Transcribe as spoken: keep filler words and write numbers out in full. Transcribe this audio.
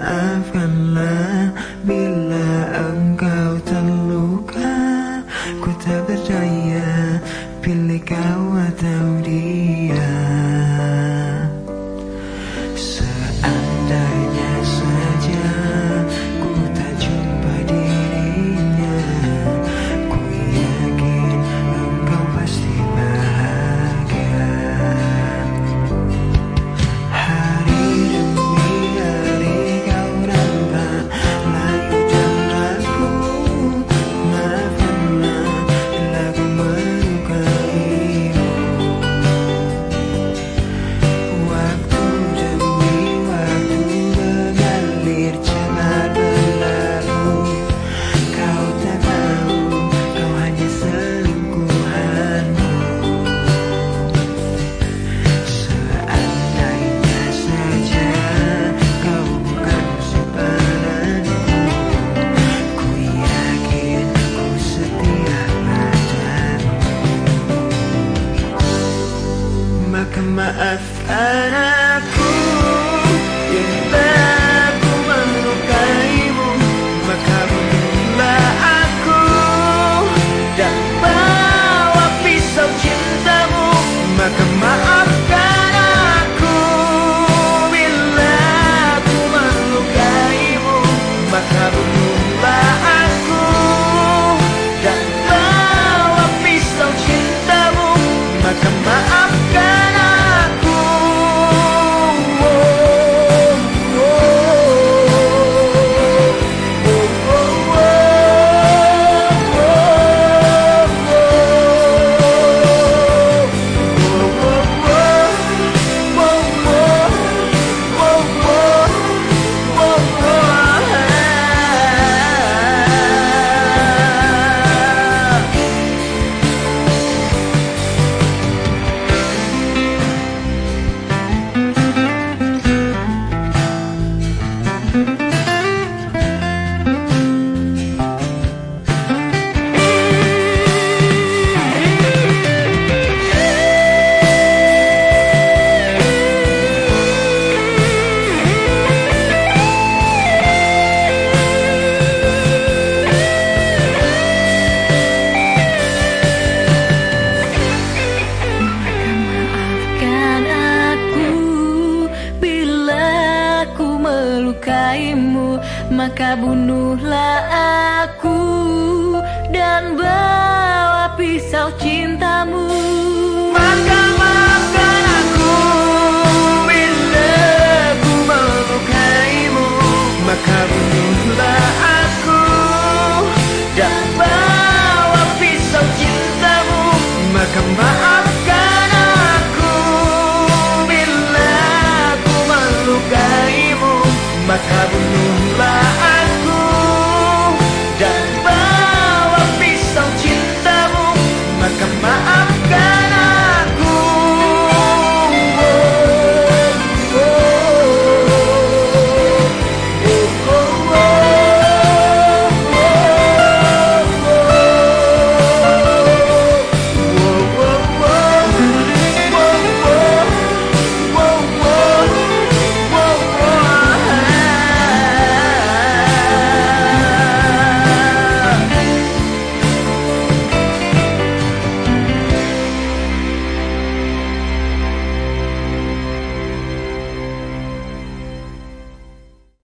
maafkanlah bila engkau terluka. Ku tak berdaya, pilih kau atau dia. Seandainya saja ku tak jumpa dirinya, ku yakin engkau pasti bahagia. Hari demi hari kau nampak layu dan ragu. Maafkanlah bila ku melukaimu. Waktu demi waktu mengalir cepat berlalu. Kau tak tahu kau hanya selingkuhanku. Seandainya saja kau bukan simpananku, ku yakin ku setia padamu. Maka maafkan aku bila aku melukaimu. Maka bunuhlah aku dan bawa pisau cintamu. Maka maafkan aku bila aku melukaimu. Maka bunuhlah aku dan bawa pisau cintamu. Maka maafkan aku. Oh, oh, oh, oh, oh, Maafkan aku bila ku melukaimu. Maka bunuhlah aku dan bawa pisau cintamu. Maka maafkan aku bila ku melukaimu. Maka bunuhlah aku dan bawa pisau cintamu. Maka maafkan aku bila ku melukaimu. Maka bunuhlah